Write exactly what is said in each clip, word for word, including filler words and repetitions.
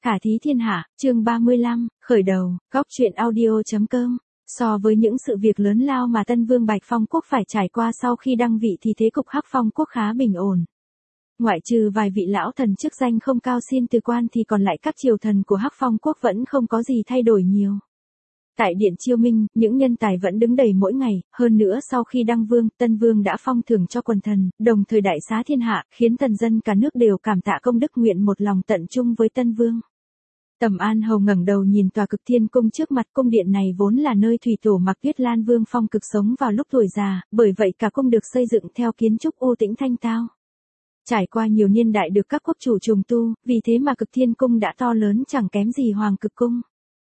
Khả thí thiên hạ, chương ba mươi lăm, khởi đầu, góc truyện audio.com. So với những sự việc lớn lao mà Tân Vương Bạch Phong Quốc phải trải qua sau khi đăng vị thì thế cục Hắc Phong Quốc khá bình ổn. Ngoại trừ vài vị lão thần chức danh không cao xin từ quan thì còn lại các triều thần của Hắc Phong Quốc vẫn không có gì thay đổi nhiều. Tại Điện Chiêu Minh, những nhân tài vẫn đứng đầy mỗi ngày, hơn nữa sau khi đăng vương, Tân Vương đã phong thưởng cho quần thần, đồng thời đại xá thiên hạ, khiến thần dân cả nước đều cảm tạ công đức nguyện một lòng tận trung với Tân Vương. Tầm An Hầu ngẩng đầu nhìn tòa Cực Thiên Cung trước mặt. Cung điện này vốn là nơi thủy tổ Mạc Tuyết Lan Vương Phong Cực sống vào lúc tuổi già, bởi vậy cả cung được xây dựng theo kiến trúc u tĩnh thanh tao. Trải qua nhiều niên đại được các quốc chủ trùng tu, vì thế mà Cực Thiên Cung đã to lớn chẳng kém gì Hoàng Cực Cung.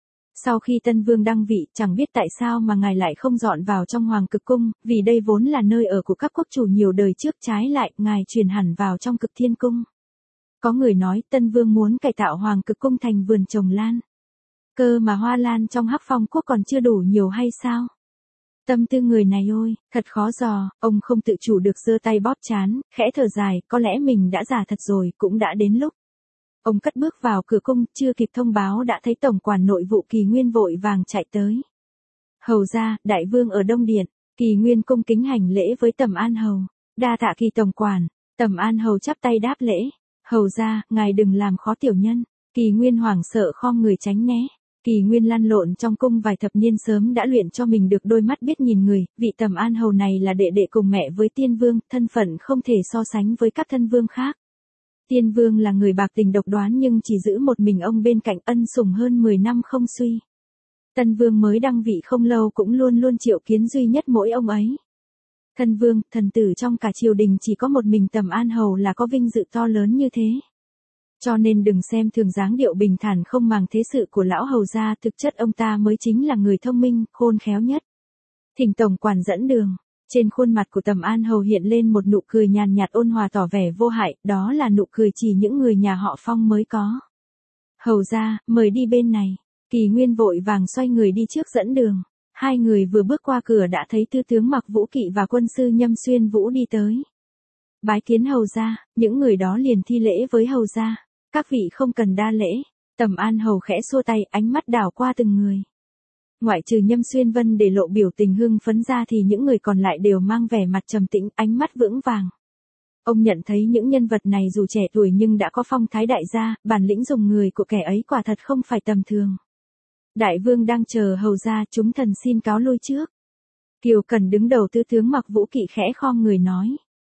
Sau khi Tân Vương đăng vị, chẳng biết tại sao mà ngài lại không dọn vào trong Hoàng Cực Cung, vì đây vốn là nơi ở của các quốc chủ nhiều đời trước, trái lại, ngài chuyển hẳn vào trong Cực Thiên Cung. Có người nói Tân Vương muốn cải tạo Hoàng Cực Cung thành vườn trồng lan. Cơ mà hoa lan trong Hắc Phong Quốc còn chưa đủ nhiều hay sao? Tâm tư người này ôi, thật khó dò. Ông không tự chủ được giơ tay bóp trán, khẽ thở dài, có lẽ mình đã già thật rồi, cũng đã đến lúc. Ông cất bước vào cửa cung, chưa kịp thông báo đã thấy tổng quản nội vụ Kỳ Nguyên vội vàng chạy tới. Hầu ra, đại vương ở Đông Điện. Kỳ Nguyên cung kính hành lễ với Tầm An Hầu. Đa tạ Kỳ tổng quản. Tầm An Hầu chắp tay đáp lễ. Hầu ra, ngài đừng làm khó tiểu nhân. Kỳ Nguyên hoảng sợ khom người tránh né. Kỳ Nguyên lăn lộn trong cung vài thập niên sớm đã luyện cho mình được đôi mắt biết nhìn người. Vị Tầm An Hầu này là đệ đệ cùng mẹ với Tiên Vương, thân phận không thể so sánh với các thân vương khác. Tiên Vương là người bạc tình độc đoán nhưng chỉ giữ một mình ông bên cạnh, ân sủng hơn mười năm không suy. Tân Vương mới đăng vị không lâu cũng luôn luôn triệu kiến duy nhất mỗi ông ấy. Thân Vương, thần tử trong cả triều đình chỉ có một mình Tầm An Hầu là có vinh dự to lớn như thế. Cho nên đừng xem thường dáng điệu bình thản không màng thế sự của lão hầu gia, thực chất ông ta mới chính là người thông minh, khôn khéo nhất. Thỉnh tổng quản dẫn đường. Trên khuôn mặt của Tầm An Hầu hiện lên một nụ cười nhàn nhạt ôn hòa tỏ vẻ vô hại, đó là nụ cười chỉ những người nhà họ Phong mới có. Hầu ra, mời đi bên này. Kỳ Nguyên vội vàng xoay người đi trước dẫn đường. Hai người vừa bước qua cửa đã thấy tư tướng Mặc Vũ Kỵ và quân sư Nhâm Xuyên Vũ đi tới. Bái kiến hầu ra, những người đó liền thi lễ với hầu ra. Các vị không cần đa lễ. Tầm An Hầu khẽ xua tay, ánh mắt đảo qua từng người. Ngoại trừ Nhâm Xuyên Vân để lộ biểu tình hưng phấn ra thì những người còn lại đều mang vẻ mặt trầm tĩnh, ánh mắt vững vàng. Ông nhận thấy những nhân vật này dù trẻ tuổi nhưng đã có phong thái đại gia, bản lĩnh dùng người của kẻ ấy quả thật không phải tầm thường. Đại vương đang chờ hầu ra, chúng thần xin cáo lui trước. Kiều Cần đứng đầu tư tướng Mặc Vũ Kỵ khẽ khom người nói.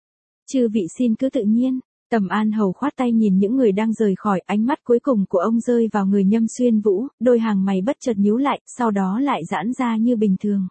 Chư vị xin cứ tự nhiên. Tầm An Hầu khoát tay nhìn những người đang rời khỏi, ánh mắt cuối cùng của ông rơi vào người Nhâm Xuyên Vũ, đôi hàng mày bất chợt nhíu lại, sau đó lại giãn ra như bình thường.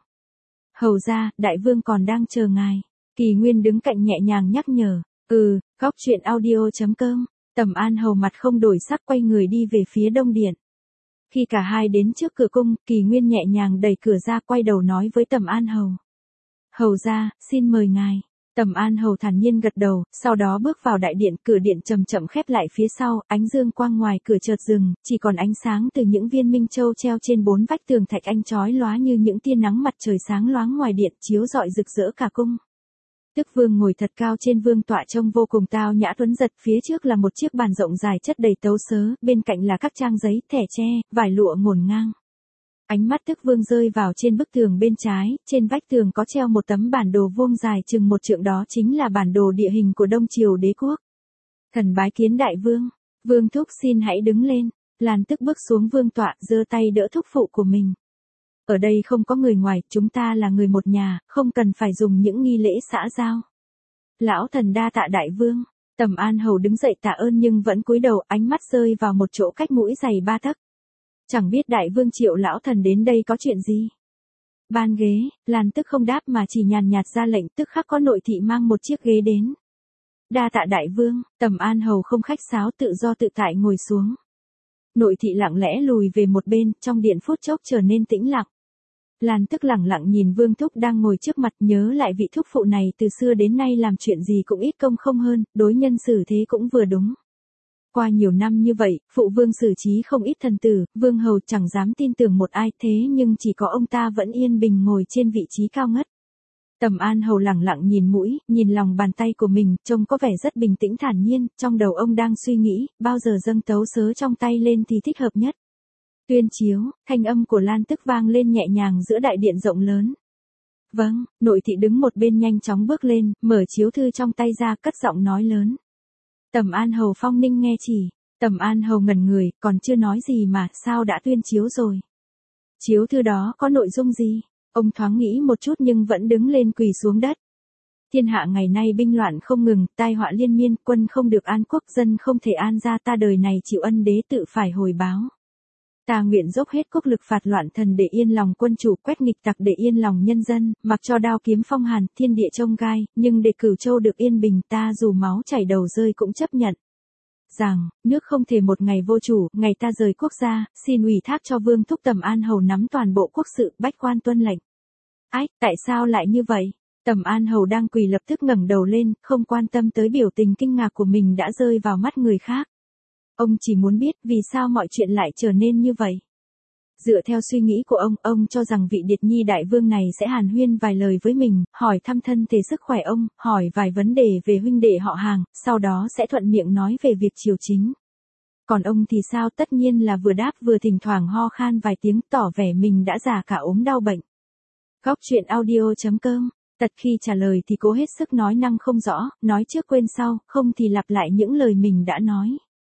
Hầu ra, đại vương còn đang chờ ngài. Kỳ Nguyên đứng cạnh nhẹ nhàng nhắc nhở. Ừ, góc truyện audio.com. Tầm An Hầu mặt không đổi sắc quay người đi về phía Đông Điện. Khi cả hai đến trước cửa cung, Kỳ Nguyên nhẹ nhàng đẩy cửa ra quay đầu nói với Tầm An Hầu. Hầu ra, xin mời ngài. Tầm An Hầu thản nhiên gật đầu, sau đó bước vào đại điện, cửa điện chậm chậm khép lại phía sau, ánh dương quang ngoài cửa chợt dừng, chỉ còn ánh sáng từ những viên minh châu treo trên bốn vách tường thạch anh chói lóa như những tia nắng mặt trời sáng loáng ngoài điện, chiếu rọi rực rỡ cả cung. Tức Vương ngồi thật cao trên vương tọa trông vô cùng tao nhã tuấn giật, phía trước là một chiếc bàn rộng dài chất đầy tấu sớ, bên cạnh là các trang giấy, thẻ tre, vải lụa ngổn ngang. Ánh mắt Tức Vương rơi vào trên bức tường bên trái, trên vách tường có treo một tấm bản đồ vuông dài chừng một trượng, đó chính là bản đồ địa hình của Đông Triều đế quốc. Thần bái kiến đại vương. Vương thúc xin hãy đứng lên. Lan Tức bước xuống vương tọa, giơ tay đỡ thúc phụ của mình. Ở đây không có người ngoài, chúng ta là người một nhà, không cần phải dùng những nghi lễ xã giao. Lão thần đa tạ đại vương. Tầm An Hầu đứng dậy tạ ơn nhưng vẫn cúi đầu, ánh mắt rơi vào một chỗ cách mũi dày ba tấc. Chẳng biết đại vương triệu lão thần đến đây có chuyện gì. Ban ghế. Lan Tức không đáp mà chỉ nhàn nhạt ra lệnh, tức khắc có nội thị mang một chiếc ghế đến. Đa tạ đại vương. Tầm An Hầu không khách sáo, tự do tự tại ngồi xuống. Nội thị lặng lẽ lùi về một bên, trong điện phút chốc trở nên tĩnh lặng. Lan Tức lẳng lặng nhìn Vương thúc đang ngồi trước mặt, nhớ lại vị thúc phụ này từ xưa đến nay làm chuyện gì cũng ít công không hơn, đối nhân xử thế cũng vừa đúng. Qua nhiều năm như vậy, phụ vương xử trí không ít thần tử, vương hầu chẳng dám tin tưởng một ai, thế nhưng chỉ có ông ta vẫn yên bình ngồi trên vị trí cao ngất. Tầm An Hầu lẳng lặng nhìn mũi, nhìn lòng bàn tay của mình, trông có vẻ rất bình tĩnh thản nhiên, trong đầu ông đang suy nghĩ, bao giờ dâng tấu sớ trong tay lên thì thích hợp nhất. Tuyên chiếu, thanh âm của Lan Tức vang lên nhẹ nhàng giữa đại điện rộng lớn. Vâng, nội thị đứng một bên nhanh chóng bước lên, mở chiếu thư trong tay ra, cất giọng nói lớn. Tầm An Hầu Phong Ninh nghe chỉ. Tầm An Hầu ngẩn người, còn chưa nói gì mà, sao đã tuyên chiếu rồi? Chiếu thư đó có nội dung gì? Ông thoáng nghĩ một chút nhưng vẫn đứng lên quỳ xuống đất. Thiên hạ ngày nay binh loạn không ngừng, tai họa liên miên, quân không được an quốc, dân không thể an gia, ta đời này chịu ân đế tự phải hồi báo. Ta nguyện dốc hết quốc lực phạt loạn thần để yên lòng quân chủ, quét nghịch tặc để yên lòng nhân dân, mặc cho đao kiếm phong hàn, thiên địa trông gai, nhưng để Cửu Châu được yên bình, ta dù máu chảy đầu rơi cũng chấp nhận. Rằng, nước không thể một ngày vô chủ, ngày ta rời quốc gia, xin ủy thác cho Vương Thúc Tầm An Hầu nắm toàn bộ quốc sự, bách quan tuân lệnh. Ái, tại sao lại như vậy? Tầm An Hầu đang quỳ lập tức ngẩng đầu lên, không quan tâm tới biểu tình kinh ngạc của mình đã rơi vào mắt người khác. Ông chỉ muốn biết vì sao mọi chuyện lại trở nên như vậy. Dựa theo suy nghĩ của ông, ông cho rằng vị Điệt Nhi đại vương này sẽ hàn huyên vài lời với mình, hỏi thăm thân thể sức khỏe ông, hỏi vài vấn đề về huynh đệ họ hàng, sau đó sẽ thuận miệng nói về việc triều chính. Còn ông thì sao? Tất nhiên là vừa đáp vừa thỉnh thoảng ho khan vài tiếng, tỏ vẻ mình đã già cả ốm đau bệnh. Góc truyện audio chấm com. Tật khi trả lời thì cố hết sức nói năng không rõ, nói trước quên sau, không thì lặp lại những lời mình đã nói.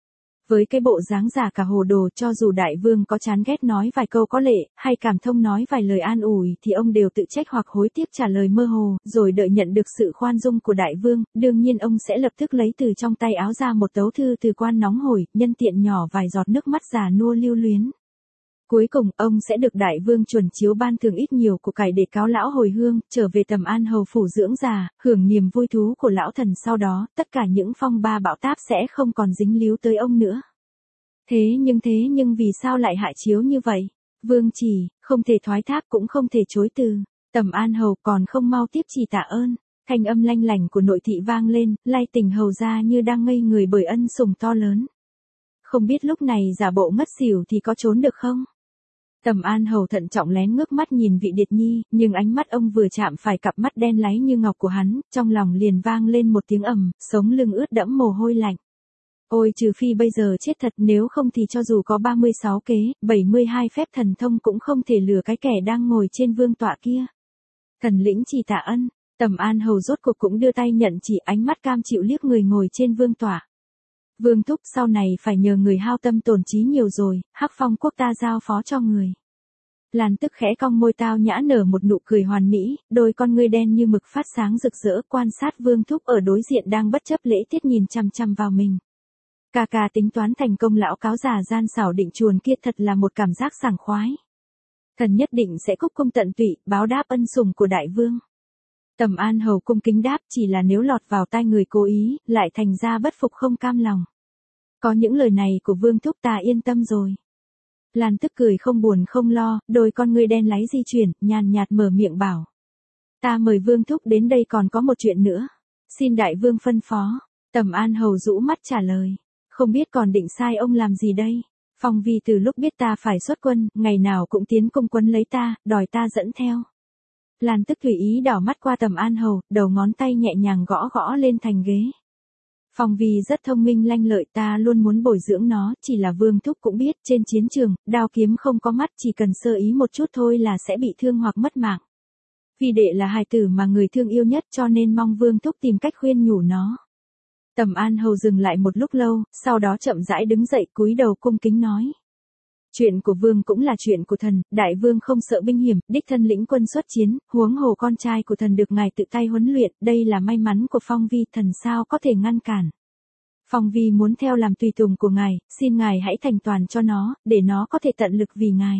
Với cái bộ dáng già cả hồ đồ, cho dù đại vương có chán ghét nói vài câu có lệ, hay cảm thông nói vài lời an ủi thì ông đều tự trách hoặc hối tiếc trả lời mơ hồ, rồi đợi nhận được sự khoan dung của đại vương, đương nhiên ông sẽ lập tức lấy từ trong tay áo ra một tấu thư từ quan nóng hổi, nhân tiện nhỏ vài giọt nước mắt già nua lưu luyến. Cuối cùng, ông sẽ được đại vương chuẩn chiếu ban thưởng ít nhiều của cải để cáo lão hồi hương, trở về Tầm An Hầu phủ dưỡng già, hưởng niềm vui thú của lão thần sau đó, tất cả những phong ba bão táp sẽ không còn dính líu tới ông nữa. Thế nhưng thế nhưng vì sao lại hạ chiếu như vậy? Vương chỉ, không thể thoái thác cũng không thể chối từ. Tầm An Hầu còn không mau tiếp chỉ tạ ơn. Thanh âm lanh lảnh của nội thị vang lên, lay tỉnh hầu ra như đang ngây người bởi ân sủng to lớn. Không biết lúc này giả bộ ngất xỉu thì có trốn được không? Tầm An Hầu thận trọng lén ngước mắt nhìn vị Điệt Nhi, nhưng ánh mắt ông vừa chạm phải cặp mắt đen láy như ngọc của hắn, trong lòng liền vang lên một tiếng ầm, sống lưng ướt đẫm mồ hôi lạnh. Ôi trừ phi bây giờ chết thật, nếu không thì cho dù có ba mươi sáu kế, bảy mươi hai phép thần thông cũng không thể lừa cái kẻ đang ngồi trên vương tọa kia. Thần lĩnh chỉ tạ ân, Tầm An Hầu rốt cuộc cũng đưa tay nhận chỉ, ánh mắt cam chịu liếc người ngồi trên vương tọa. Vương thúc, sau này phải nhờ người hao tâm tổn trí nhiều rồi, Hắc Phong quốc ta giao phó cho người. Lan Tức khẽ cong môi tao nhã nở một nụ cười hoàn mỹ, đôi con ngươi đen như mực phát sáng rực rỡ, quan sát Vương thúc ở đối diện đang bất chấp lễ tiết nhìn chằm chằm vào mình. Ca ca tính toán thành công lão cáo già gian xảo định chuồn kia, thật là một cảm giác sảng khoái. Thần nhất định sẽ cúc cung tận tụy, báo đáp ân sủng của đại vương. Tầm An Hầu cung kính đáp, chỉ là nếu lọt vào tai người cố ý, lại thành ra bất phục không cam lòng. Có những lời này của Vương thúc ta yên tâm rồi. Lan Tức cười không buồn không lo, đôi con ngươi đen láy di chuyển, nhàn nhạt mở miệng bảo. Ta mời Vương thúc đến đây còn có một chuyện nữa. Xin đại vương phân phó. Tầm An Hầu rũ mắt trả lời. Không biết còn định sai ông làm gì đây? Phong Vi từ lúc biết ta phải xuất quân, ngày nào cũng tiến cung quấn lấy ta, đòi ta dẫn theo. Lan Tức tùy ý đảo mắt qua Tầm An Hầu, đầu ngón tay nhẹ nhàng gõ gõ lên thành ghế. Phong Vi rất thông minh lanh lợi, ta luôn muốn bồi dưỡng nó, chỉ là Vương thúc cũng biết, trên chiến trường, đao kiếm không có mắt, chỉ cần sơ ý một chút thôi là sẽ bị thương hoặc mất mạng. Vì đệ là hài tử mà người thương yêu nhất, cho nên mong Vương thúc tìm cách khuyên nhủ nó. Tầm An Hầu dừng lại một lúc lâu, sau đó chậm rãi đứng dậy, cúi đầu cung kính nói. Chuyện của vương cũng là chuyện của thần, đại vương không sợ binh hiểm, đích thân lĩnh quân xuất chiến, huống hồ con trai của thần được ngài tự tay huấn luyện, đây là may mắn của Phong Vi, thần sao có thể ngăn cản. Phong Vi muốn theo làm tùy tùng của ngài, xin ngài hãy thành toàn cho nó, để nó có thể tận lực vì ngài.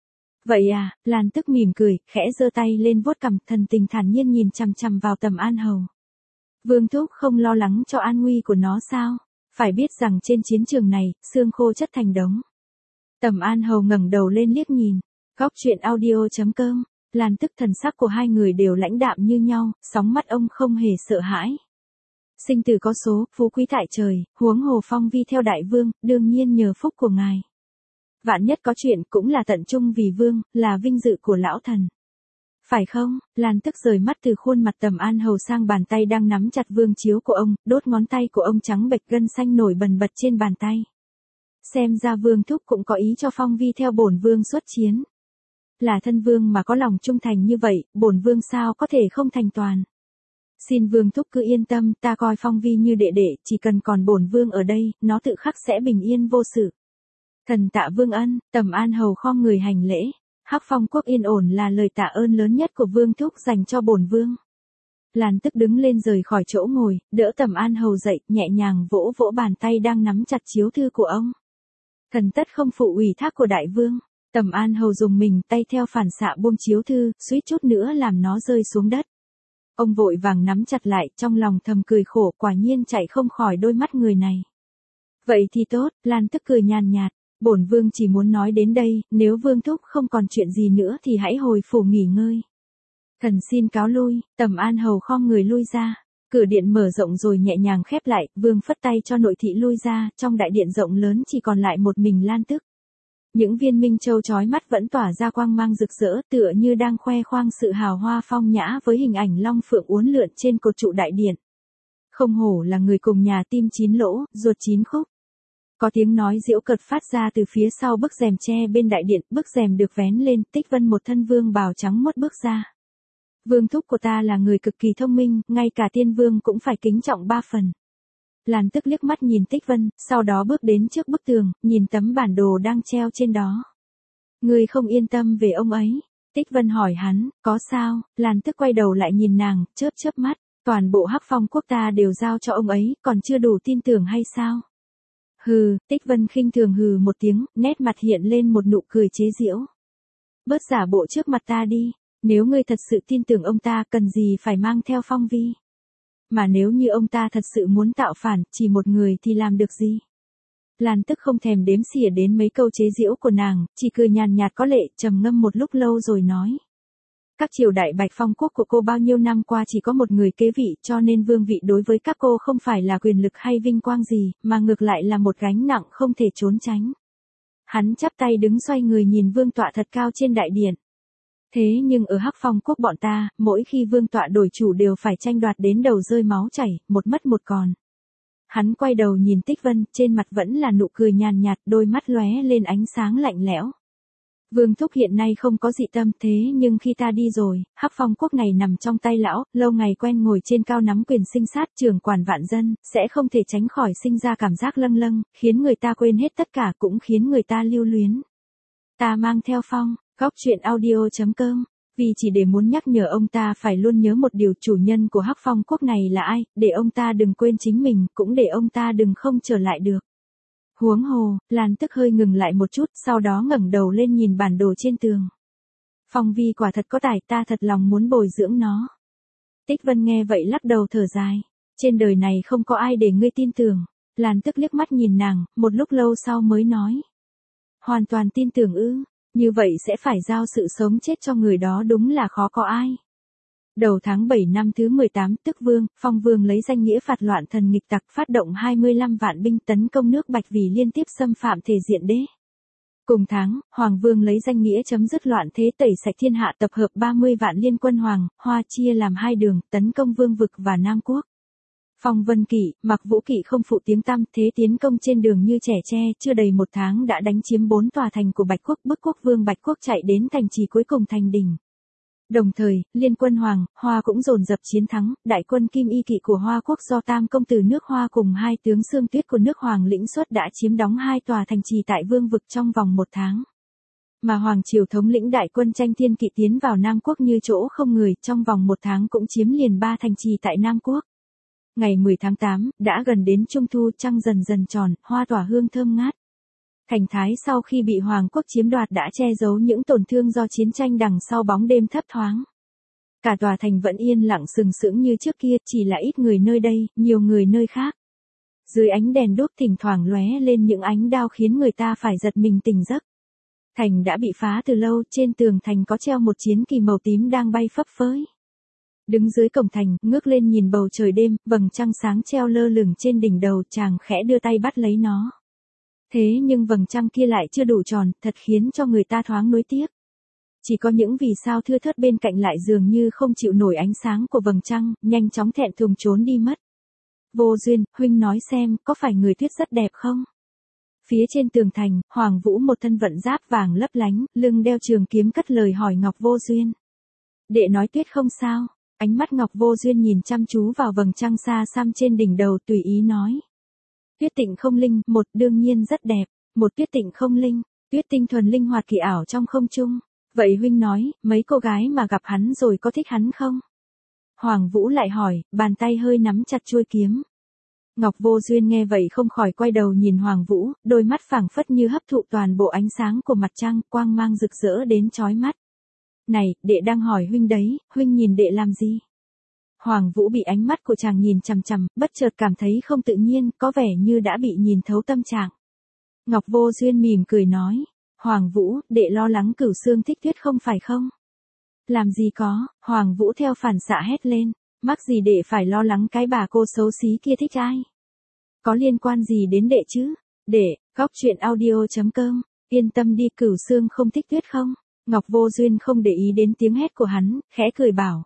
Vậy à, Lan Tức mỉm cười, khẽ giơ tay lên vuốt cằm, thần tình thản nhiên nhìn chằm chằm vào Tầm An Hầu. Vương thúc không lo lắng cho an nguy của nó sao? Phải biết rằng trên chiến trường này, xương khô chất thành đống. Tầm An Hầu ngẩng đầu lên liếc nhìn. Góc truyện audio chấm com. Lan Tức thần sắc của hai người đều lãnh đạm như nhau, sóng mắt ông không hề sợ hãi. Sinh tử có số, phú quý tại trời, huống hồ Phong Vi theo đại vương, đương nhiên nhờ phúc của ngài. Vạn nhất có chuyện cũng là tận trung vì vương, là vinh dự của lão thần. Phải không? Lan Tức rời mắt từ khuôn mặt Tầm An Hầu sang bàn tay đang nắm chặt vương chiếu của ông, đốt ngón tay của ông trắng bệch gân xanh nổi bần bật trên bàn tay. Xem ra vương thúc cũng có ý cho Phong Vi theo bổn vương xuất chiến. Là thân vương mà có lòng trung thành như vậy, bổn vương sao có thể không thành toàn. Xin vương thúc cứ yên tâm, ta coi Phong Vi như đệ đệ, chỉ cần còn bổn vương ở đây, nó tự khắc sẽ bình yên vô sự. Thần tạ vương ân. Tầm An Hầu khom người hành lễ. Hắc Phong quốc yên ổn là lời tạ ơn lớn nhất của vương thúc dành cho bổn vương. Lan Tức đứng lên rời khỏi chỗ ngồi, đỡ Tầm An Hầu dậy, nhẹ nhàng vỗ vỗ bàn tay đang nắm chặt chiếu thư của ông. Thần tất không phụ ủy thác của đại vương. Tầm An Hầu dùng mình tay theo phản xạ buông chiếu thư, suýt chút nữa làm nó rơi xuống đất. Ông vội vàng nắm chặt lại, trong lòng thầm cười khổ, quả nhiên chạy không khỏi đôi mắt người này. Vậy thì tốt, Lan Tức cười nhàn nhạt, bổn vương chỉ muốn nói đến đây, nếu vương thúc không còn chuyện gì nữa thì hãy hồi phủ nghỉ ngơi. Thần xin cáo lui. Tầm An Hầu khom người lui ra. Cửa điện mở rộng rồi nhẹ nhàng khép lại, vương phất tay cho nội thị lui ra, trong đại điện rộng lớn chỉ còn lại một mình Lan Tức. Những viên minh châu chói mắt vẫn tỏa ra quang mang rực rỡ, tựa như đang khoe khoang sự hào hoa phong nhã với hình ảnh long phượng uốn lượn trên cột trụ đại điện. Không hổ là người cùng nhà tim chín lỗ, ruột chín khúc. Có tiếng nói giễu cợt phát ra từ phía sau bức rèm tre bên đại điện, bức rèm được vén lên, Tích Vân một thân vương bào trắng muốt bước ra. Vương thúc của ta là người cực kỳ thông minh, ngay cả tiên vương cũng phải kính trọng ba phần. Lan Tức liếc mắt nhìn Tích Vân, sau đó bước đến trước bức tường, nhìn tấm bản đồ đang treo trên đó. Ngươi không yên tâm về ông ấy. Tích Vân hỏi hắn, có sao? Lan Tức quay đầu lại nhìn nàng, chớp chớp mắt, toàn bộ Hắc Phong quốc ta đều giao cho ông ấy, còn chưa đủ tin tưởng hay sao? Hừ. Tích Vân khinh thường hừ một tiếng, nét mặt hiện lên một nụ cười chế giễu. Bớt giả bộ trước mặt ta đi, nếu ngươi thật sự tin tưởng ông ta cần gì phải mang theo Phong Vi. Mà nếu như ông ta thật sự muốn tạo phản, chỉ một người thì làm được gì? Lan Tức không thèm đếm xỉa đến mấy câu chế giễu của nàng, chỉ cười nhàn nhạt có lệ, trầm ngâm một lúc lâu rồi nói. Các triều đại Bạch Phong quốc của cô bao nhiêu năm qua chỉ có một người kế vị, cho nên vương vị đối với các cô không phải là quyền lực hay vinh quang gì, mà ngược lại là một gánh nặng không thể trốn tránh. Hắn chắp tay đứng xoay người nhìn vương tọa thật cao trên đại điện. Thế nhưng ở Hắc Phong quốc bọn ta, mỗi khi vương tọa đổi chủ đều phải tranh đoạt đến đầu rơi máu chảy, một mất một còn. Hắn quay đầu nhìn Tích Vân, trên mặt vẫn là nụ cười nhàn nhạt, đôi mắt lóe lên ánh sáng lạnh lẽo. Vương thúc hiện nay không có dị tâm, thế nhưng khi ta đi rồi, Hắc Phong quốc này nằm trong tay lão, lâu ngày quen ngồi trên cao nắm quyền sinh sát trưởng quản vạn dân, sẽ không thể tránh khỏi sinh ra cảm giác lâng lâng, khiến người ta quên hết tất cả, cũng khiến người ta lưu luyến. Ta mang theo Phong. Góc truyện audio chấm com, vì chỉ để muốn nhắc nhở ông ta phải luôn nhớ một điều, chủ nhân của Hắc Phong quốc này là ai, để ông ta đừng quên chính mình, cũng để ông ta đừng không trở lại được. Huống hồ, Lan Tức hơi ngừng lại một chút, sau đó ngẩng đầu lên nhìn bản đồ trên tường. Phong Vi quả thật có tài, ta thật lòng muốn bồi dưỡng nó. Tích Vân nghe vậy lắc đầu thở dài. Trên đời này không có ai để ngươi tin tưởng. Lan Tức liếc mắt nhìn nàng, một lúc lâu sau mới nói. Hoàn toàn tin tưởng ư? Như vậy sẽ phải giao sự sống chết cho người đó, đúng là khó có ai. Đầu tháng bảy năm thứ mười tám, Tức Vương, Phong Vương lấy danh nghĩa phạt loạn thần nghịch tặc, phát động hai mươi lăm vạn binh tấn công nước Bạch vì liên tiếp xâm phạm thể diện đế. Cùng tháng, Hoàng Vương lấy danh nghĩa chấm dứt loạn thế tẩy sạch thiên hạ, tập hợp ba mươi vạn liên quân Hoàng, Hoa chia làm hai đường, tấn công Vương vực và Nam Quốc. Phong Vân Kỵ, Mặc Vũ Kỵ không phụ tiếng tăm, thế tiến công trên đường như trẻ tre, chưa đầy một tháng đã đánh chiếm bốn tòa thành của Bạch Quốc, bức quốc vương Bạch Quốc chạy đến thành trì cuối cùng thành Đình. Đồng thời, liên quân Hoàng, Hoa cũng dồn dập chiến thắng, đại quân Kim Y Kỵ của Hoa Quốc do Tam công tử nước Hoa cùng hai tướng Xương Tuyết của nước Hoàng lĩnh xuất đã chiếm đóng hai tòa thành trì tại Vương vực trong vòng một tháng. Mà Hoàng triều thống lĩnh đại quân Tranh Thiên Kỵ tiến vào Nam Quốc như chỗ không người, trong vòng một tháng cũng chiếm liền ba thành trì tại Nam Quốc. Ngày mười tháng tám, đã gần đến Trung Thu, trăng dần dần tròn, hoa tỏa hương thơm ngát. Thành Thái sau khi bị Hoàng quốc chiếm đoạt đã che giấu những tổn thương do chiến tranh đằng sau bóng đêm thấp thoáng. Cả tòa thành vẫn yên lặng sừng sững như trước kia, chỉ là ít người nơi đây, nhiều người nơi khác. Dưới ánh đèn đuốc thỉnh thoảng lóe lên những ánh đao khiến người ta phải giật mình tỉnh giấc. Thành đã bị phá từ lâu, trên tường thành có treo một chiến kỳ màu tím đang bay phấp phới. Đứng dưới cổng thành, ngước lên nhìn bầu trời đêm, vầng trăng sáng treo lơ lửng trên đỉnh đầu, chàng khẽ đưa tay bắt lấy nó. Thế nhưng vầng trăng kia lại chưa đủ tròn, thật khiến cho người ta thoáng nuối tiếc. Chỉ có những vì sao thưa thớt bên cạnh lại dường như không chịu nổi ánh sáng của vầng trăng, nhanh chóng thẹn thùng trốn đi mất. Vô Duyên, huynh nói xem, có phải người tuyết rất đẹp không? Phía trên tường thành, Hoàng Vũ một thân vận giáp vàng lấp lánh, lưng đeo trường kiếm cất lời hỏi Ngọc Vô Duyên. Đệ nói tuyết không sao, ánh mắt Ngọc Vô Duyên nhìn chăm chú vào vầng trăng xa xăm trên đỉnh đầu tùy ý nói. Tuyết tịnh không linh, một đương nhiên rất đẹp, một tuyết tịnh không linh, tuyết tinh thuần linh hoạt kỳ ảo trong không trung. Vậy huynh nói, mấy cô gái mà gặp hắn rồi có thích hắn không? Hoàng Vũ lại hỏi, bàn tay hơi nắm chặt chuôi kiếm. Ngọc Vô Duyên nghe vậy không khỏi quay đầu nhìn Hoàng Vũ, đôi mắt phảng phất như hấp thụ toàn bộ ánh sáng của mặt trăng, quang mang rực rỡ đến chói mắt. Này, đệ đang hỏi huynh đấy, huynh nhìn đệ làm gì? Hoàng Vũ bị ánh mắt của chàng nhìn chằm chằm, bất chợt cảm thấy không tự nhiên, có vẻ như đã bị nhìn thấu tâm trạng. Ngọc Vô Duyên mỉm cười nói, Hoàng Vũ, đệ lo lắng Cửu Xương thích tuyết không phải không? Làm gì có, Hoàng Vũ theo phản xạ hét lên, mắc gì đệ phải lo lắng cái bà cô xấu xí kia thích ai? Có liên quan gì đến đệ chứ? Đệ, góc truyện audio chấm com, yên tâm đi, Cửu Xương không thích tuyết không? Ngọc Vô Duyên không để ý đến tiếng hét của hắn, khẽ cười bảo.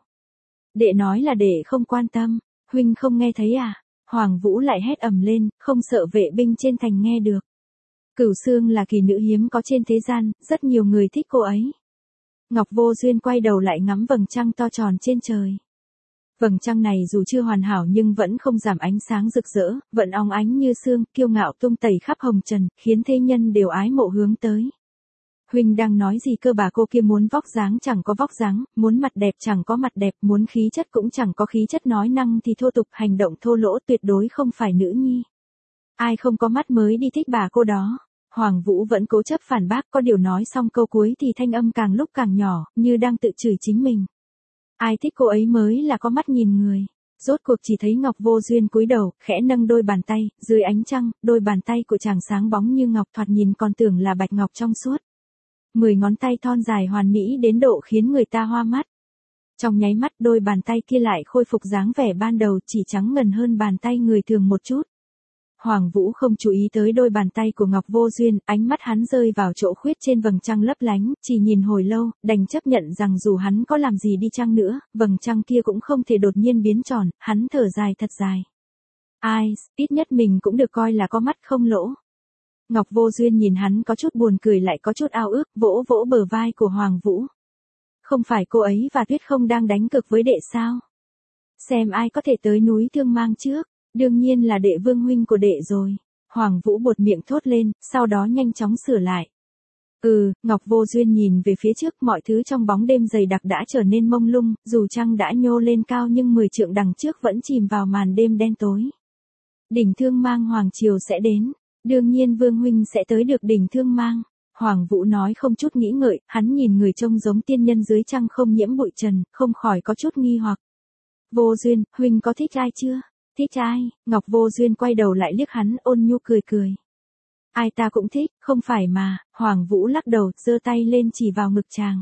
Đệ nói là đệ không quan tâm, huynh không nghe thấy à? Hoàng Vũ lại hét ầm lên, không sợ vệ binh trên thành nghe được. Cửu Xương là kỳ nữ hiếm có trên thế gian, rất nhiều người thích cô ấy. Ngọc Vô Duyên quay đầu lại ngắm vầng trăng to tròn trên trời. Vầng trăng này dù chưa hoàn hảo nhưng vẫn không giảm ánh sáng rực rỡ, vẫn óng ánh như sương, kiêu ngạo tung tẩy khắp hồng trần, khiến thế nhân đều ái mộ hướng tới. Huynh đang nói gì cơ? Bà cô kia muốn vóc dáng chẳng có vóc dáng, muốn mặt đẹp chẳng có mặt đẹp, muốn khí chất cũng chẳng có khí chất, nói năng thì thô tục, hành động thô lỗ, tuyệt đối không phải nữ nhi. Ai không có mắt mới đi thích bà cô đó? Hoàng Vũ vẫn cố chấp phản bác, có điều nói xong câu cuối thì thanh âm càng lúc càng nhỏ, như đang tự chửi chính mình. Ai thích cô ấy mới là có mắt nhìn người. Rốt cuộc chỉ thấy Ngọc Vô Duyên cúi đầu, khẽ nâng đôi bàn tay, dưới ánh trăng, đôi bàn tay của chàng sáng bóng như ngọc, thoạt nhìn còn tưởng là bạch ngọc trong suốt. Mười ngón tay thon dài hoàn mỹ đến độ khiến người ta hoa mắt. Trong nháy mắt đôi bàn tay kia lại khôi phục dáng vẻ ban đầu, chỉ trắng ngần hơn bàn tay người thường một chút. Hoàng Vũ không chú ý tới đôi bàn tay của Ngọc Vô Duyên, ánh mắt hắn rơi vào chỗ khuyết trên vầng trăng lấp lánh, chỉ nhìn hồi lâu, đành chấp nhận rằng dù hắn có làm gì đi chăng nữa, vầng trăng kia cũng không thể đột nhiên biến tròn, hắn thở dài thật dài. Ai, ít nhất mình cũng được coi là có mắt không lỗ. Ngọc Vô Duyên nhìn hắn có chút buồn cười lại có chút ao ước, vỗ vỗ bờ vai của Hoàng Vũ. Không phải cô ấy và Tuyết không đang đánh cực với đệ sao? Xem ai có thể tới núi Thương Mang trước. Đương nhiên là đệ Vương huynh của đệ rồi. Hoàng Vũ buột miệng thốt lên, sau đó nhanh chóng sửa lại. Ừ, Ngọc Vô Duyên nhìn về phía trước, mọi thứ trong bóng đêm dày đặc đã trở nên mông lung, dù trăng đã nhô lên cao nhưng mười trượng đằng trước vẫn chìm vào màn đêm đen tối. Đỉnh Thương Mang Hoàng Triều sẽ đến, đương nhiên Vương huynh sẽ tới được đỉnh Thương Mang. Hoàng Vũ nói không chút nghĩ ngợi, hắn nhìn người trông giống tiên nhân dưới trăng không nhiễm bụi trần, không khỏi có chút nghi hoặc. Vô Duyên, huynh có thích ai chưa? Thích ai? Ngọc Vô Duyên quay đầu lại liếc hắn, ôn nhu cười cười. Ai ta cũng thích, không phải mà? Hoàng Vũ lắc đầu, giơ tay lên chỉ vào ngực chàng.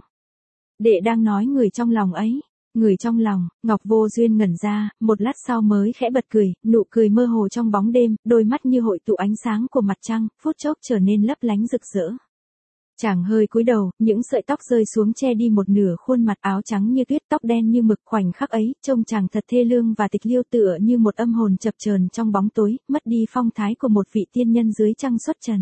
Đệ đang nói người trong lòng ấy. Người trong lòng, Ngọc Vô Duyên ngẩn ra, một lát sau mới khẽ bật cười, nụ cười mơ hồ trong bóng đêm, đôi mắt như hội tụ ánh sáng của mặt trăng, phút chốc trở nên lấp lánh rực rỡ. Chàng hơi cúi đầu, những sợi tóc rơi xuống che đi một nửa khuôn mặt, áo trắng như tuyết, tóc đen như mực, khoảnh khắc ấy, trông chàng thật thê lương và tịch liêu, tựa như một âm hồn chập chờn trong bóng tối, mất đi phong thái của một vị tiên nhân dưới trăng xuất trần.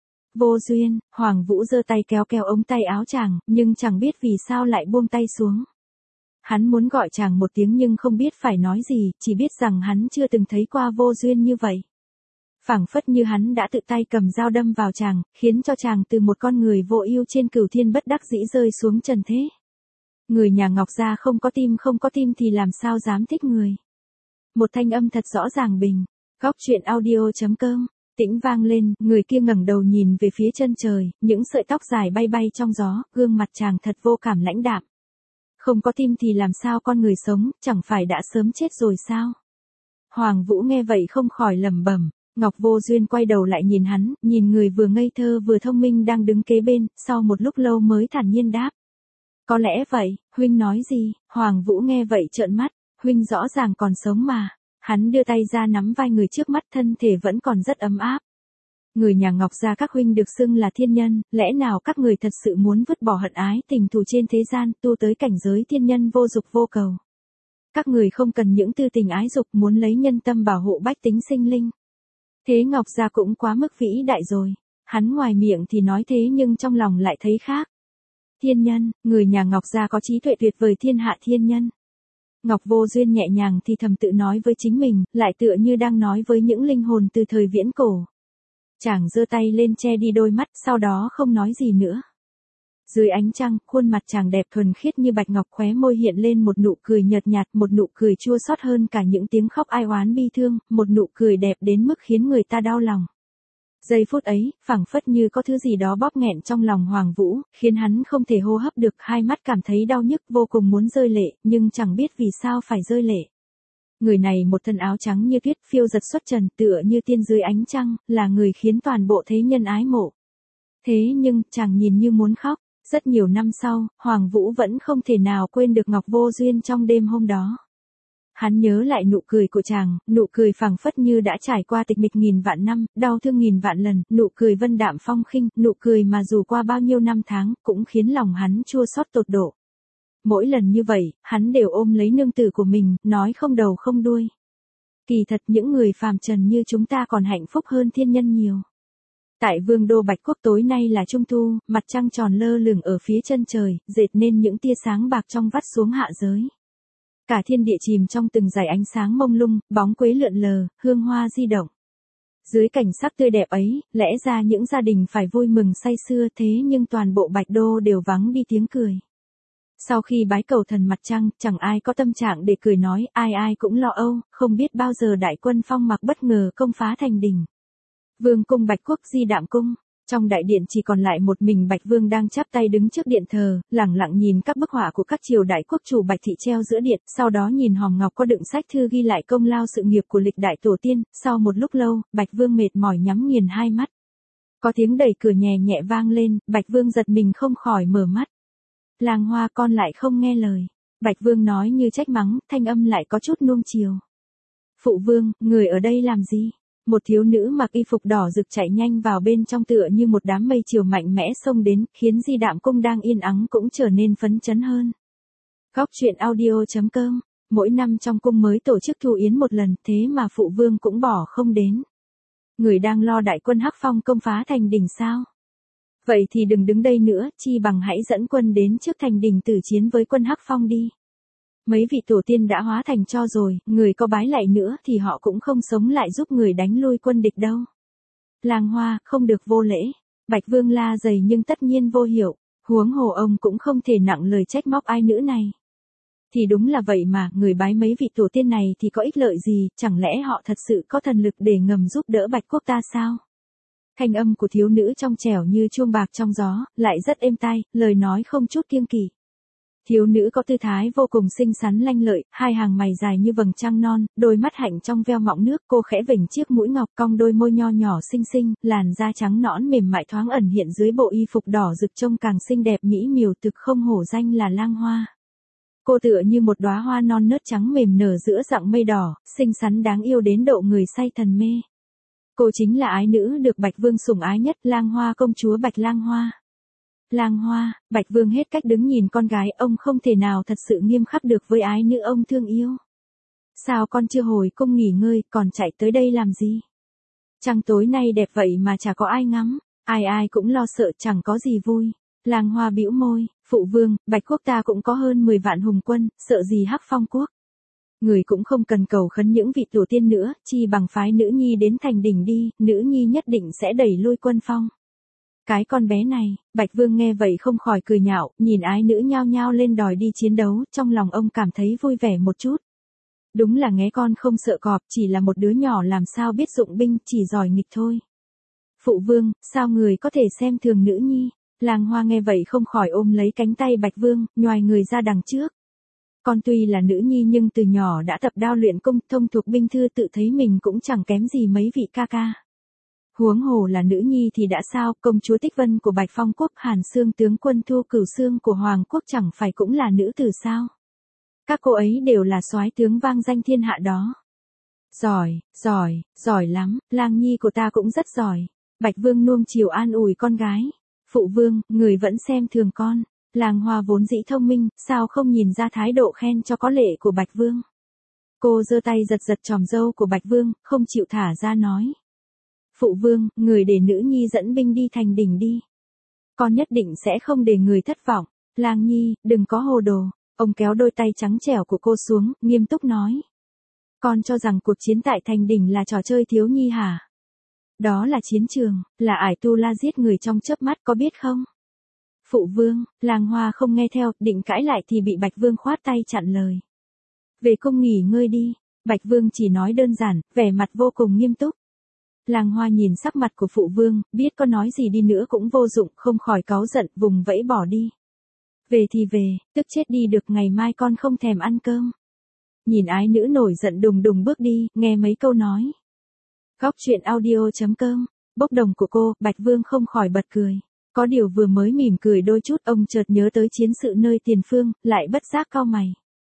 Vô Duyên, Hoàng Vũ giơ tay kéo kéo ống tay áo chàng, nhưng chẳng biết vì sao lại buông tay xuống. Hắn muốn gọi chàng một tiếng nhưng không biết phải nói gì, chỉ biết rằng hắn chưa từng thấy qua Vô Duyên như vậy. Phảng phất như hắn đã tự tay cầm dao đâm vào chàng, khiến cho chàng từ một con người vô ưu trên cửu thiên bất đắc dĩ rơi xuống trần thế. Người nhà Ngọc gia không có tim không có tim thì làm sao dám thích người. Một thanh âm thật rõ ràng bình, góc truyện audio chấm com, tĩnh vang lên, người kia ngẩng đầu nhìn về phía chân trời, những sợi tóc dài bay bay trong gió, gương mặt chàng thật vô cảm lãnh đạm. Không có tim thì làm sao con người sống, chẳng phải đã sớm chết rồi sao? Hoàng Vũ nghe vậy không khỏi lẩm bẩm. Ngọc Vô Duyên quay đầu lại nhìn hắn, nhìn người vừa ngây thơ vừa thông minh đang đứng kế bên, sau một lúc lâu mới thản nhiên đáp. Có lẽ vậy, huynh nói gì? Hoàng Vũ nghe vậy trợn mắt, huynh rõ ràng còn sống mà. Hắn đưa tay ra nắm vai người trước mắt, thân thể vẫn còn rất ấm áp. Người nhà Ngọc gia các huynh được xưng là thiên nhân, lẽ nào các người thật sự muốn vứt bỏ hận ái tình thù trên thế gian, tu tới cảnh giới thiên nhân vô dục vô cầu. Các người không cần những tư tình ái dục, muốn lấy nhân tâm bảo hộ bách tính sinh linh. Thế Ngọc gia cũng quá mức vĩ đại rồi. Hắn ngoài miệng thì nói thế nhưng trong lòng lại thấy khác. Thiên nhân, người nhà Ngọc gia có trí tuệ tuyệt vời thiên hạ thiên nhân. Ngọc Vô Duyên nhẹ nhàng thì thầm tự nói với chính mình, lại tựa như đang nói với những linh hồn từ thời viễn cổ. Chàng giơ tay lên che đi đôi mắt, sau đó không nói gì nữa. Dưới ánh trăng, khuôn mặt chàng đẹp thuần khiết như bạch ngọc, khóe môi hiện lên một nụ cười nhợt nhạt, một nụ cười chua xót hơn cả những tiếng khóc ai oán bi thương, một nụ cười đẹp đến mức khiến người ta đau lòng. Giây phút ấy, phảng phất như có thứ gì đó bóp nghẹn trong lòng Hoàng Vũ, khiến hắn không thể hô hấp được, hai mắt cảm thấy đau nhức, vô cùng muốn rơi lệ, nhưng chẳng biết vì sao phải rơi lệ. Người này một thân áo trắng như tuyết, phiêu giật xuất trần, tựa như tiên dưới ánh trăng, là người khiến toàn bộ thế nhân ái mộ. Thế nhưng, chàng nhìn như muốn khóc. Rất nhiều năm sau, Hoàng Vũ vẫn không thể nào quên được Ngọc Vô Duyên trong đêm hôm đó. Hắn nhớ lại nụ cười của chàng, nụ cười phảng phất như đã trải qua tịch mịch nghìn vạn năm, đau thương nghìn vạn lần, nụ cười vân đạm phong khinh, nụ cười mà dù qua bao nhiêu năm tháng, cũng khiến lòng hắn chua xót tột độ. Mỗi lần như vậy, hắn đều ôm lấy nương tử của mình, nói không đầu không đuôi. Kỳ thật những người phàm trần như chúng ta còn hạnh phúc hơn thiên nhân nhiều. Tại vương đô Bạch Quốc tối nay là trung thu, mặt trăng tròn lơ lửng ở phía chân trời, dệt nên những tia sáng bạc trong vắt xuống hạ giới. Cả thiên địa chìm trong từng dải ánh sáng mông lung, bóng quế lượn lờ, hương hoa di động. Dưới cảnh sắc tươi đẹp ấy, lẽ ra những gia đình phải vui mừng say sưa, thế nhưng toàn bộ Bạch Đô đều vắng đi tiếng cười. Sau khi bái cầu thần mặt trăng, chẳng ai có tâm trạng để cười nói, ai ai cũng lo âu, không biết bao giờ đại quân Phong Mặc bất ngờ công phá thành đỉnh. Vương cung Bạch Quốc Di Đạm Cung, trong đại điện chỉ còn lại một mình Bạch Vương đang chắp tay đứng trước điện thờ, lẳng lặng nhìn các bức họa của các triều đại quốc chủ Bạch thị treo giữa điện, sau đó nhìn hòm ngọc có đựng sách thư ghi lại công lao sự nghiệp của lịch đại tổ tiên, sau một lúc lâu, Bạch Vương mệt mỏi nhắm nghiền hai mắt. Có tiếng đẩy cửa nhẹ nhẹ vang lên, Bạch Vương giật mình không khỏi mở mắt. Lang Hoa, con lại không nghe lời. Bạch Vương nói như trách mắng, thanh âm lại có chút nuông chiều. Phụ vương, người ở đây làm gì? Một thiếu nữ mặc y phục đỏ rực chạy nhanh vào bên trong tựa như một đám mây chiều mạnh mẽ xông đến, khiến Di Đạm Cung đang yên ắng cũng trở nên phấn chấn hơn. Góc truyện audio chấm com, mỗi năm trong cung mới tổ chức thu yến một lần, thế mà phụ vương cũng bỏ không đến. Người đang lo đại quân Hắc Phong công phá thành đỉnh sao? Vậy thì đừng đứng đây nữa, chi bằng hãy dẫn quân đến trước thành đỉnh tử chiến với quân Hắc Phong đi. Mấy vị tổ tiên đã hóa thành tro rồi, người có bái lạy nữa thì họ cũng không sống lại giúp người đánh lui quân địch đâu. Lang Hoa, không được vô lễ. Bạch Vương la dày nhưng tất nhiên vô hiểu, huống hồ ông cũng không thể nặng lời trách móc ai nữ này. Thì đúng là vậy mà, người bái mấy vị tổ tiên này thì có ích lợi gì, chẳng lẽ họ thật sự có thần lực để ngầm giúp đỡ Bạch Quốc ta sao? Thanh âm của thiếu nữ trong trẻo như chuông bạc trong gió, lại rất êm tai, lời nói không chút kiêng kỵ. Thiếu nữ có tư thái vô cùng xinh xắn lanh lợi, hai hàng mày dài như vầng trăng non, đôi mắt hạnh trong veo mọng nước, cô khẽ vểnh chiếc mũi ngọc cong đôi môi nho nhỏ xinh xinh, làn da trắng nõn mềm mại thoáng ẩn hiện dưới bộ y phục đỏ rực trông càng xinh đẹp mỹ miều, thực không hổ danh là Lang Hoa. Cô tựa như một đóa hoa non nớt trắng mềm nở giữa dặng mây đỏ, xinh xắn đáng yêu đến độ người say thần mê. Cô chính là ái nữ được Bạch Vương sủng ái nhất, Lang Hoa công chúa Bạch Lang Hoa. Lang Hoa, Bạch Vương hết cách đứng nhìn con gái, ông không thể nào thật sự nghiêm khắc được với ái nữ ông thương yêu. Sao con chưa hồi cung nghỉ ngơi, còn chạy tới đây làm gì? Trăng tối nay đẹp vậy mà chả có ai ngắm, ai ai cũng lo sợ chẳng có gì vui. Lang Hoa bĩu môi, phụ vương, Bạch Quốc ta cũng có hơn mười vạn hùng quân, sợ gì Hắc Phong quốc. Người cũng không cần cầu khấn những vị tổ tiên nữa, chi bằng phái nữ nhi đến thành đỉnh đi, nữ nhi nhất định sẽ đẩy lui quân Phong. Cái con bé này, Bạch Vương nghe vậy không khỏi cười nhạo, nhìn ái nữ nhao nhao lên đòi đi chiến đấu, trong lòng ông cảm thấy vui vẻ một chút. Đúng là nghé con không sợ cọp, chỉ là một đứa nhỏ làm sao biết dụng binh, chỉ giỏi nghịch thôi. Phụ vương, sao người có thể xem thường nữ nhi? Lang Hoa nghe vậy không khỏi ôm lấy cánh tay Bạch Vương, nhoài người ra đằng trước. Con tuy là nữ nhi nhưng từ nhỏ đã tập đao luyện công, thông thuộc binh thư, tự thấy mình cũng chẳng kém gì mấy vị ca ca. Huống hồ là nữ nhi thì đã sao, công chúa Tích Vân của Bạch Phong quốc, Hàn Xương tướng quân Thu Cửu Xương của Hoàng quốc chẳng phải cũng là nữ tử sao? Các cô ấy đều là soái tướng vang danh thiên hạ đó. Giỏi, giỏi, giỏi lắm, Lang nhi của ta cũng rất giỏi. Bạch Vương nuông chiều an ủi con gái. Phụ vương, người vẫn xem thường con. Làng Hoa vốn dĩ thông minh, sao không nhìn ra thái độ khen cho có lệ của Bạch Vương. Cô giơ tay giật giật chòm râu của Bạch Vương, không chịu thả ra nói. Phụ vương, người để nữ nhi dẫn binh đi thành đỉnh đi. Con nhất định sẽ không để người thất vọng. Lang Nhi, đừng có hồ đồ. Ông kéo đôi tay trắng trẻo của cô xuống, nghiêm túc nói. Con cho rằng cuộc chiến tại thành đỉnh là trò chơi thiếu nhi hả? Đó là chiến trường, là ải tu la giết người trong chớp mắt có biết không? Phụ vương, Làng Hoa không nghe theo, định cãi lại thì bị Bạch Vương khoát tay chặn lời. Về cung nghỉ ngơi đi, Bạch Vương chỉ nói đơn giản, vẻ mặt vô cùng nghiêm túc. Làng Hoa nhìn sắc mặt của phụ vương, biết có nói gì đi nữa cũng vô dụng, không khỏi cáu giận, vùng vẫy bỏ đi. Về thì về, tức chết đi được, ngày mai con không thèm ăn cơm. Nhìn ái nữ nổi giận đùng đùng bước đi, nghe mấy câu nói. Góc truyện audio chấm com, bốc đồng của cô, Bạch Vương không khỏi bật cười. Có điều vừa mới mỉm cười đôi chút, ông chợt nhớ tới chiến sự nơi tiền phương, lại bất giác cau mày.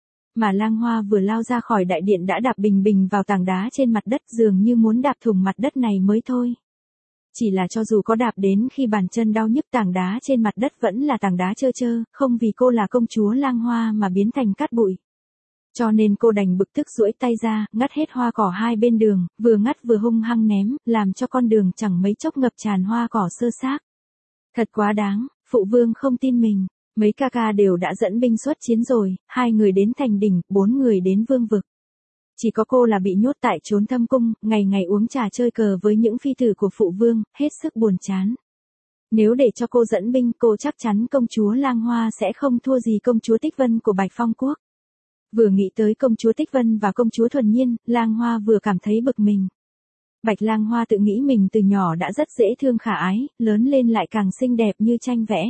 Mà Lang Hoa vừa lao ra khỏi đại điện đã đạp bình bình vào tảng đá trên mặt đất, dường như muốn đạp thủng mặt đất này mới thôi. Chỉ là cho dù có đạp đến khi bàn chân đau nhức, tảng đá trên mặt đất vẫn là tảng đá trơ trơ, không vì cô là công chúa Lang Hoa mà biến thành cát bụi. Cho nên cô đành bực tức duỗi tay ra, ngắt hết hoa cỏ hai bên đường, vừa ngắt vừa hung hăng ném, làm cho con đường chẳng mấy chốc ngập tràn hoa cỏ xơ xác. Thật quá đáng, phụ vương không tin mình, mấy ca ca đều đã dẫn binh xuất chiến rồi, hai người đến thành đỉnh, bốn người đến vương vực. Chỉ có cô là bị nhốt tại chốn thâm cung, ngày ngày uống trà chơi cờ với những phi tử của phụ vương, hết sức buồn chán. Nếu để cho cô dẫn binh, cô chắc chắn công chúa Lang Hoa sẽ không thua gì công chúa Tích Vân của Bạch Phong Quốc. Vừa nghĩ tới công chúa Tích Vân và công chúa Thuần Nhiên, Lang Hoa vừa cảm thấy bực mình. Bạch Lang Hoa tự nghĩ mình từ nhỏ đã rất dễ thương khả ái, lớn lên lại càng xinh đẹp như tranh vẽ.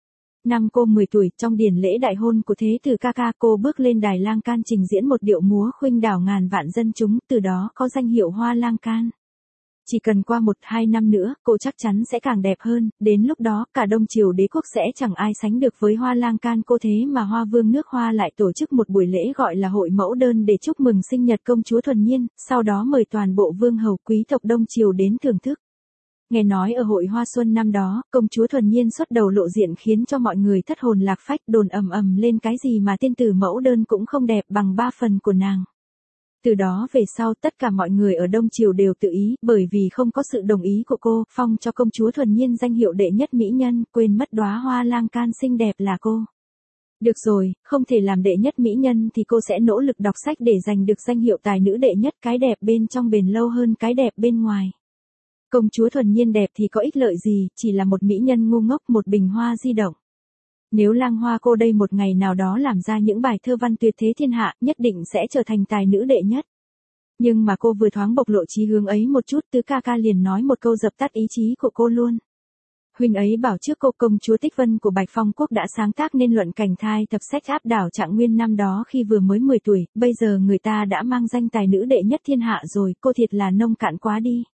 Năm cô mười tuổi, trong điển lễ đại hôn của thế tử ca ca, cô bước lên đài lang can trình diễn một điệu múa khuynh đảo ngàn vạn dân chúng, từ đó có danh hiệu Hoa Lang Can. Chỉ cần qua một hai năm nữa, cô chắc chắn sẽ càng đẹp hơn, đến lúc đó, cả Đông Triều đế quốc sẽ chẳng ai sánh được với Hoa Lang Can cô, thế mà Hoa Vương nước Hoa lại tổ chức một buổi lễ gọi là hội mẫu đơn để chúc mừng sinh nhật công chúa Thuần Nhiên, sau đó mời toàn bộ vương hầu quý tộc Đông Triều đến thưởng thức. Nghe nói ở hội Hoa Xuân năm đó, công chúa Thuần Nhiên xuất đầu lộ diện khiến cho mọi người thất hồn lạc phách, đồn ầm ầm lên cái gì mà tiên tử mẫu đơn cũng không đẹp bằng ba phần của nàng. Từ đó về sau tất cả mọi người ở Đông Triều đều tự ý, bởi vì không có sự đồng ý của cô, phong cho công chúa Thuần Nhiên danh hiệu đệ nhất mỹ nhân, quên mất đóa hoa lang can xinh đẹp là cô. Được rồi, không thể làm đệ nhất mỹ nhân thì cô sẽ nỗ lực đọc sách để giành được danh hiệu tài nữ đệ nhất, cái đẹp bên trong bền lâu hơn cái đẹp bên ngoài. Công chúa Thuần Nhiên đẹp thì có ích lợi gì, chỉ là một mỹ nhân ngu ngốc, một bình hoa di động. Nếu Lang Hoa cô đây một ngày nào đó làm ra những bài thơ văn tuyệt thế thiên hạ, nhất định sẽ trở thành tài nữ đệ nhất. Nhưng mà cô vừa thoáng bộc lộ chí hướng ấy một chút, tứ ca ca liền nói một câu dập tắt ý chí của cô luôn. Huynh ấy bảo trước cô công chúa Tích Vân của Bạch Phong Quốc đã sáng tác nên luận cảnh thai thập sách áp đảo Trạng Nguyên năm đó khi vừa mới mười tuổi, bây giờ người ta đã mang danh tài nữ đệ nhất thiên hạ rồi, cô thiệt là nông cạn quá đi.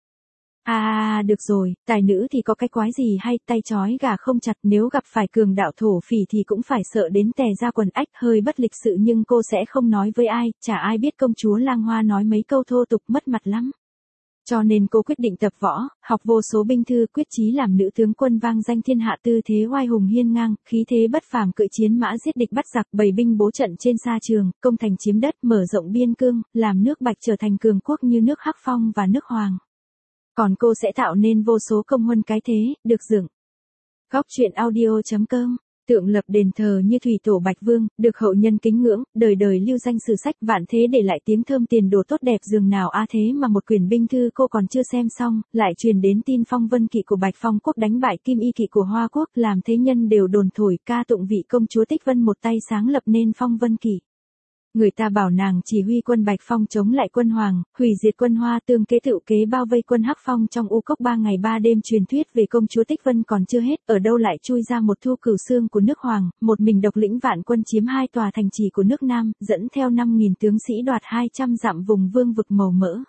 À, được rồi, tài nữ thì có cái quái gì hay, tay trói gà không chặt, nếu gặp phải cường đạo thổ phỉ thì cũng phải sợ đến tè ra quần, ách, hơi bất lịch sự nhưng cô sẽ không nói với ai, chả ai biết công chúa Lang Hoa nói mấy câu thô tục mất mặt lắm. Cho nên cô quyết định tập võ, học vô số binh thư, quyết chí làm nữ tướng quân vang danh thiên hạ, tư thế oai hùng hiên ngang, khí thế bất phàm, cưỡi chiến mã giết địch bắt giặc, bày binh bố trận trên sa trường, công thành chiếm đất, mở rộng biên cương, làm nước Bạch trở thành cường quốc như nước Hắc Phong và nước Hoàng. Còn cô sẽ tạo nên vô số công huân cái thế, được dựng. Góc truyện audio chấm com, tượng lập đền thờ như thủy tổ Bạch Vương, được hậu nhân kính ngưỡng, đời đời lưu danh sử sách, vạn thế để lại tiếng thơm tiền đồ tốt đẹp dường nào a. Thế mà một quyển binh thư cô còn chưa xem xong, lại truyền đến tin phong vân kỵ của Bạch Phong Quốc đánh bại kim y kỵ của Hoa Quốc, làm thế nhân đều đồn thổi ca tụng vị công chúa Tích Vân một tay sáng lập nên phong vân kỵ. Người ta bảo nàng chỉ huy quân Bạch Phong chống lại quân Hoàng, hủy diệt quân Hoa, tương kế tựu kế bao vây quân Hắc Phong trong u cốc ba ngày ba đêm. Truyền thuyết về công chúa Tích Vân còn chưa hết, ở đâu lại chui ra một Thu Cửu Xương của nước Hoàng, một mình độc lĩnh vạn quân chiếm hai tòa thành trì của nước Nam, dẫn theo năm nghìn tướng sĩ đoạt hai trăm dặm vùng vương vực màu mỡ.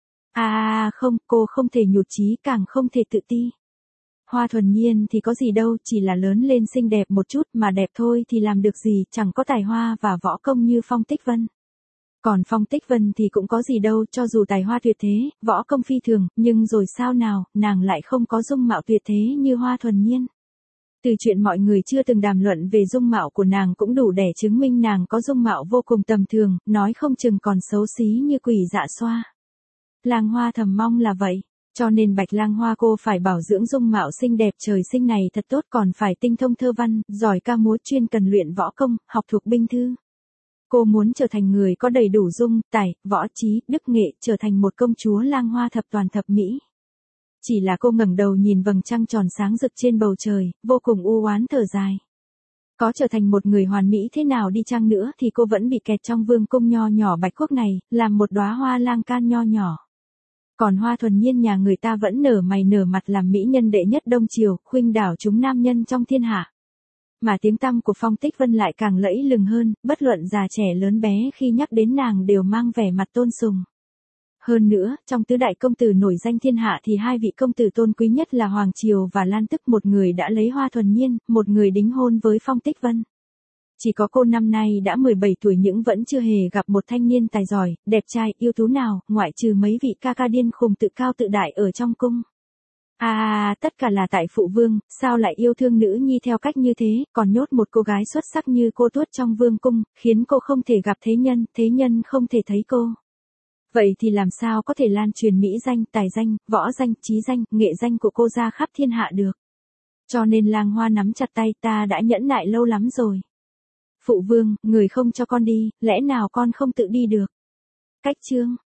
À không, cô không thể nhụt chí, càng không thể tự ti. Hoa Thuần Nhiên thì có gì đâu, chỉ là lớn lên xinh đẹp một chút mà đẹp thôi thì làm được gì, chẳng có tài hoa và võ công như Phong Tích Vân. Còn Phong Tích Vân thì cũng có gì đâu, cho dù tài hoa tuyệt thế, võ công phi thường, nhưng rồi sao nào, nàng lại không có dung mạo tuyệt thế như Hoa Thuần Nhiên. Từ chuyện mọi người chưa từng đàm luận về dung mạo của nàng cũng đủ để chứng minh nàng có dung mạo vô cùng tầm thường, nói không chừng còn xấu xí như quỷ dạ xoa. Lang Hoa thầm mong là vậy, cho nên Bạch Lang Hoa cô phải bảo dưỡng dung mạo xinh đẹp trời sinh này thật tốt, còn phải tinh thông thơ văn, giỏi ca múa, chuyên cần luyện võ công, học thuộc binh thư. Cô muốn trở thành người có đầy đủ dung, tài, võ trí, đức nghệ, trở thành một công chúa Lang Hoa thập toàn thập mỹ. Chỉ là cô ngẩng đầu nhìn vầng trăng tròn sáng rực trên bầu trời, vô cùng u oán thở dài. Có trở thành một người hoàn mỹ thế nào đi chăng nữa thì cô vẫn bị kẹt trong vương cung nho nhỏ Bạch Quốc này, làm một đóa hoa lang can nho nhỏ. Còn Hoa Thuần Nhiên nhà người ta vẫn nở mày nở mặt làm mỹ nhân đệ nhất Đông Triều, khuynh đảo chúng nam nhân trong thiên hạ. Mà tiếng tăm của Phong Tích Vân lại càng lẫy lừng hơn, bất luận già trẻ lớn bé khi nhắc đến nàng đều mang vẻ mặt tôn sùng. Hơn nữa, trong tứ đại công tử nổi danh thiên hạ thì hai vị công tử tôn quý nhất là Hoàng Triều và Lan Tức, một người đã lấy Hoa Thuần Nhiên, một người đính hôn với Phong Tích Vân. Chỉ có cô năm nay đã mười bảy tuổi nhưng vẫn chưa hề gặp một thanh niên tài giỏi, đẹp trai, yêu tú nào, ngoại trừ mấy vị ca ca điên khùng tự cao tự đại ở trong cung. À, tất cả là tại phụ vương, sao lại yêu thương nữ nhi theo cách như thế, còn nhốt một cô gái xuất sắc như cô tuốt trong vương cung, khiến cô không thể gặp thế nhân, thế nhân không thể thấy cô. Vậy thì làm sao có thể lan truyền mỹ danh, tài danh, võ danh, trí danh, nghệ danh của cô ra khắp thiên hạ được. Cho nên Lang Hoa nắm chặt tay, ta đã nhẫn nại lâu lắm rồi. Phụ vương, người không cho con đi, lẽ nào con không tự đi được. Cách chương